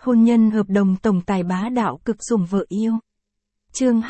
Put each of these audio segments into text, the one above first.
Hôn nhân hợp đồng tổng tài bá đạo cực sủng vợ yêu. Chương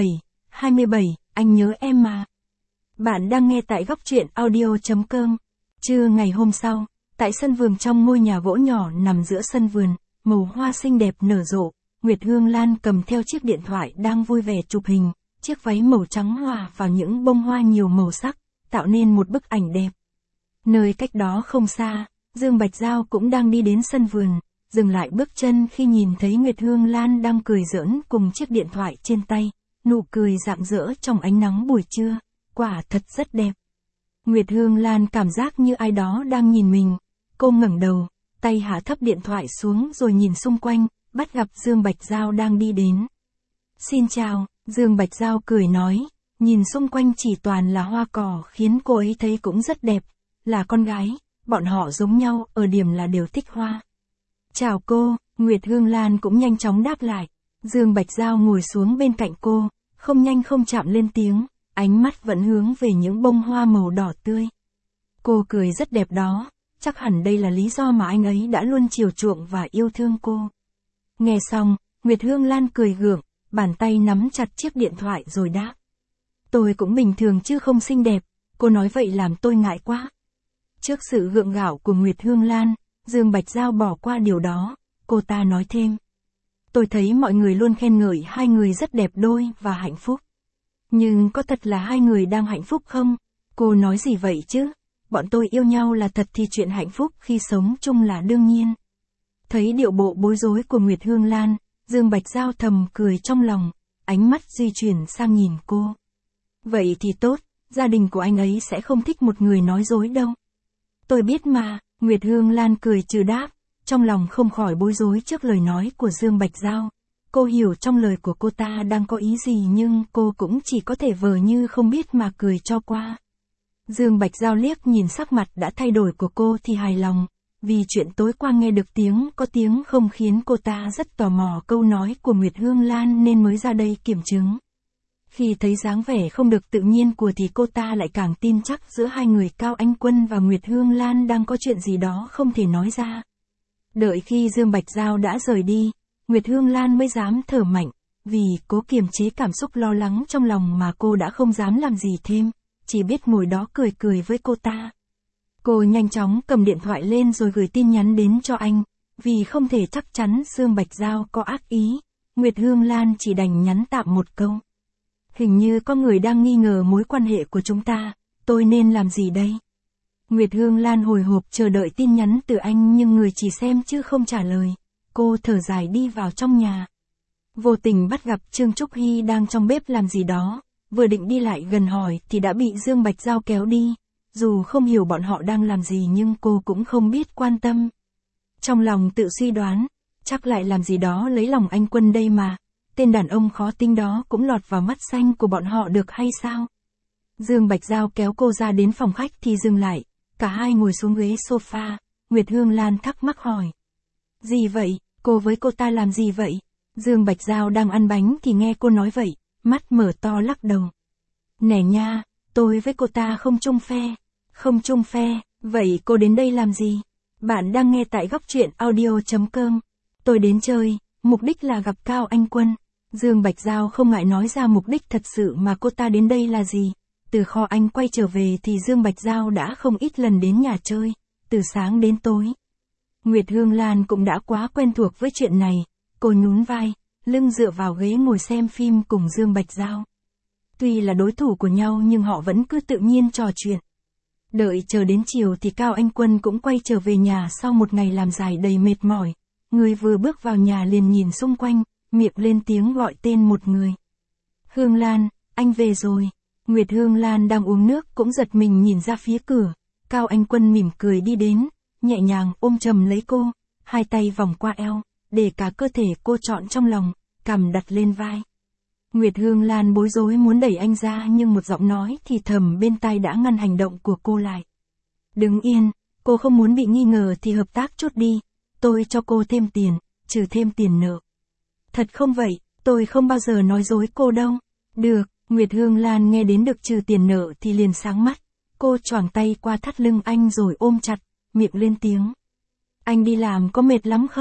27, anh nhớ em mà. Bạn đang nghe tại góc truyện audio.com. Trưa ngày hôm sau, tại sân vườn trong ngôi nhà gỗ nhỏ nằm giữa sân vườn, màu hoa xinh đẹp nở rộ, Nguyệt Hương Lan cầm theo chiếc điện thoại đang vui vẻ chụp hình, chiếc váy màu trắng hòa vào những bông hoa nhiều màu sắc, tạo nên một bức ảnh đẹp. Nơi cách đó không xa, Dương Bạch Giao cũng đang đi đến sân vườn, dừng lại bước chân khi nhìn thấy Nguyệt Hương Lan đang cười giỡn cùng chiếc điện thoại trên tay, nụ cười rạng rỡ trong ánh nắng buổi trưa, quả thật rất đẹp. Nguyệt Hương Lan cảm giác như ai đó đang nhìn mình, cô ngẩng đầu, tay hạ thấp điện thoại xuống rồi nhìn xung quanh, bắt gặp Dương Bạch Giao đang đi đến. Xin chào, Dương Bạch Giao cười nói, nhìn xung quanh chỉ toàn là hoa cỏ khiến cô ấy thấy cũng rất đẹp, là con gái, bọn họ giống nhau ở điểm là đều thích hoa. Chào cô, Nguyệt Hương Lan cũng nhanh chóng đáp lại. Dương Bạch Giao ngồi xuống bên cạnh cô, không nhanh không chậm lên tiếng, ánh mắt vẫn hướng về những bông hoa màu đỏ tươi. Cô cười rất đẹp đó, chắc hẳn đây là lý do mà anh ấy đã luôn chiều chuộng và yêu thương cô. Nghe xong, Nguyệt Hương Lan cười gượng, bàn tay nắm chặt chiếc điện thoại rồi đáp. Tôi cũng bình thường chứ không xinh đẹp, cô nói vậy làm tôi ngại quá. Trước sự gượng gạo của Nguyệt Hương Lan, Dương Bạch Giao bỏ qua điều đó, cô ta nói thêm. Tôi thấy mọi người luôn khen ngợi hai người rất đẹp đôi và hạnh phúc. Nhưng có thật là hai người đang hạnh phúc không? Cô nói gì vậy chứ? Bọn tôi yêu nhau là thật thì chuyện hạnh phúc khi sống chung là đương nhiên. Thấy điệu bộ bối rối của Nguyệt Hương Lan, Dương Bạch Giao thầm cười trong lòng, ánh mắt di chuyển sang nhìn cô. Vậy thì tốt, gia đình của anh ấy sẽ không thích một người nói dối đâu. Tôi biết mà, Nguyệt Hương Lan cười trừ đáp, trong lòng không khỏi bối rối trước lời nói của Dương Bạch Giao. Cô hiểu trong lời của cô ta đang có ý gì nhưng cô cũng chỉ có thể vờ như không biết mà cười cho qua. Dương Bạch Giao liếc nhìn sắc mặt đã thay đổi của cô thì hài lòng, vì chuyện tối qua nghe được tiếng có tiếng không khiến cô ta rất tò mò câu nói của Nguyệt Hương Lan nên mới ra đây kiểm chứng. Khi thấy dáng vẻ không được tự nhiên của thì cô ta lại càng tin chắc giữa hai người Cao Anh Quân và Nguyệt Hương Lan đang có chuyện gì đó không thể nói ra. Đợi khi Dương Bạch Giao đã rời đi, Nguyệt Hương Lan mới dám thở mạnh, vì cố kiềm chế cảm xúc lo lắng trong lòng mà cô đã không dám làm gì thêm, chỉ biết ngồi đó cười cười với cô ta. Cô nhanh chóng cầm điện thoại lên rồi gửi tin nhắn đến cho anh, vì không thể chắc chắn Dương Bạch Giao có ác ý, Nguyệt Hương Lan chỉ đành nhắn tạm một câu. Hình như có người đang nghi ngờ mối quan hệ của chúng ta, tôi nên làm gì đây? Nguyệt Hương Lan hồi hộp chờ đợi tin nhắn từ anh nhưng người chỉ xem chứ không trả lời. Cô thở dài đi vào trong nhà. Vô tình bắt gặp Trương Trúc Hy đang trong bếp làm gì đó, vừa định đi lại gần hỏi thì đã bị Dương Bạch Giao kéo đi. Dù không hiểu bọn họ đang làm gì nhưng cô cũng không biết quan tâm. Trong lòng tự suy đoán, chắc lại làm gì đó lấy lòng anh Quân đây mà. Tên đàn ông khó tính đó cũng lọt vào mắt xanh của bọn họ được hay sao? Dương Bạch Giao kéo cô ra đến phòng khách thì dừng lại, cả hai ngồi xuống ghế sofa, Nguyệt Hương Lan thắc mắc hỏi. Gì vậy, cô với cô ta làm gì vậy? Dương Bạch Giao đang ăn bánh thì nghe cô nói vậy, mắt mở to lắc đầu. Nè nha, tôi với cô ta không chung phe. Không chung phe, vậy cô đến đây làm gì? Bạn đang nghe tại góc truyện audio.com. Tôi đến chơi, mục đích là gặp Cao Anh Quân. Dương Bạch Giao không ngại nói ra mục đích thật sự mà cô ta đến đây là gì. Từ kho anh quay trở về thì Dương Bạch Giao đã không ít lần đến nhà chơi, từ sáng đến tối. Nguyệt Hương Lan cũng đã quá quen thuộc với chuyện này, cô nhún vai, lưng dựa vào ghế ngồi xem phim cùng Dương Bạch Giao. Tuy là đối thủ của nhau nhưng họ vẫn cứ tự nhiên trò chuyện. Đợi chờ đến chiều thì Cao Anh Quân cũng quay trở về nhà sau một ngày làm dài đầy mệt mỏi. Người vừa bước vào nhà liền nhìn xung quanh, miệng lên tiếng gọi tên một người. Hương Lan, anh về rồi. Nguyệt Hương Lan đang uống nước cũng giật mình nhìn ra phía cửa. Cao Anh Quân mỉm cười đi đến, nhẹ nhàng ôm chầm lấy cô, hai tay vòng qua eo, để cả cơ thể cô trọn trong lòng, cằm đặt lên vai. Nguyệt Hương Lan bối rối muốn đẩy anh ra nhưng một giọng nói thì thầm bên tai đã ngăn hành động của cô lại. Đứng yên, cô không muốn bị nghi ngờ thì hợp tác chút đi, tôi cho cô thêm tiền, trừ thêm tiền nợ. Thật không vậy, tôi không bao giờ nói dối cô đâu. Được, Nguyệt Hương Lan nghe đến được trừ tiền nợ thì liền sáng mắt, cô choàng tay qua thắt lưng anh rồi ôm chặt, miệng lên tiếng. Anh đi làm có mệt lắm không?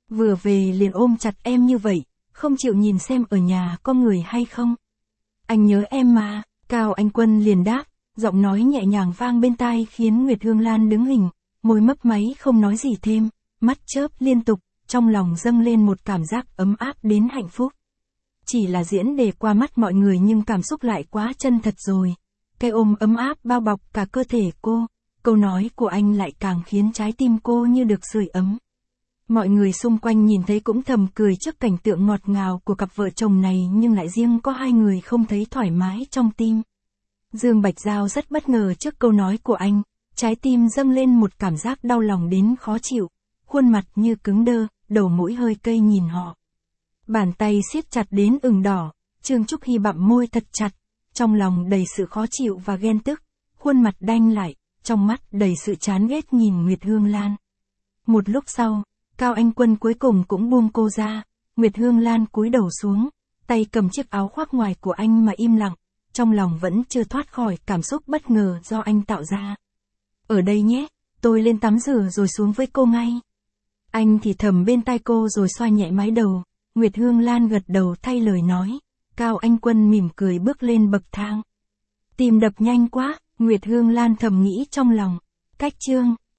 Vừa về liền ôm chặt em như vậy, không chịu nhìn xem ở nhà có người hay không. Anh nhớ em mà, Cao Anh Quân liền đáp, giọng nói nhẹ nhàng vang bên tai khiến Nguyệt Hương Lan đứng hình, môi mấp máy không nói gì thêm, mắt chớp liên tục, trong lòng dâng lên một cảm giác ấm áp đến hạnh phúc. Chỉ là diễn để qua mắt mọi người nhưng cảm xúc lại quá chân thật rồi. Cái ôm ấm áp bao bọc cả cơ thể cô, câu nói của anh lại càng khiến trái tim cô như được sưởi ấm. Mọi người xung quanh nhìn thấy cũng thầm cười trước cảnh tượng ngọt ngào của cặp vợ chồng này nhưng lại riêng có hai người không thấy thoải mái trong tim. Dương Bạch Giao rất bất ngờ trước câu nói của anh, trái tim dâng lên một cảm giác đau lòng đến khó chịu, khuôn mặt như cứng đơ, đầu mũi hơi cay nhìn họ. Bàn tay siết chặt đến ửng đỏ, Trương Trúc Hy bặm môi thật chặt, trong lòng đầy sự khó chịu và ghen tức, khuôn mặt đanh lại, trong mắt đầy sự chán ghét nhìn Nguyệt Hương Lan. Một lúc sau, Cao Anh Quân cuối cùng cũng buông cô ra, Nguyệt Hương Lan cúi đầu xuống, tay cầm chiếc áo khoác ngoài của anh mà im lặng, trong lòng vẫn chưa thoát khỏi cảm xúc bất ngờ do anh tạo ra. Ở đây nhé, tôi lên tắm rửa rồi xuống với cô ngay. Anh thì thầm bên tai cô rồi xoa nhẹ mái đầu, Nguyệt Hương Lan gật đầu thay lời nói, Cao Anh Quân mỉm cười bước lên bậc thang. Tim đập nhanh quá, Nguyệt Hương Lan thầm nghĩ trong lòng, cách chương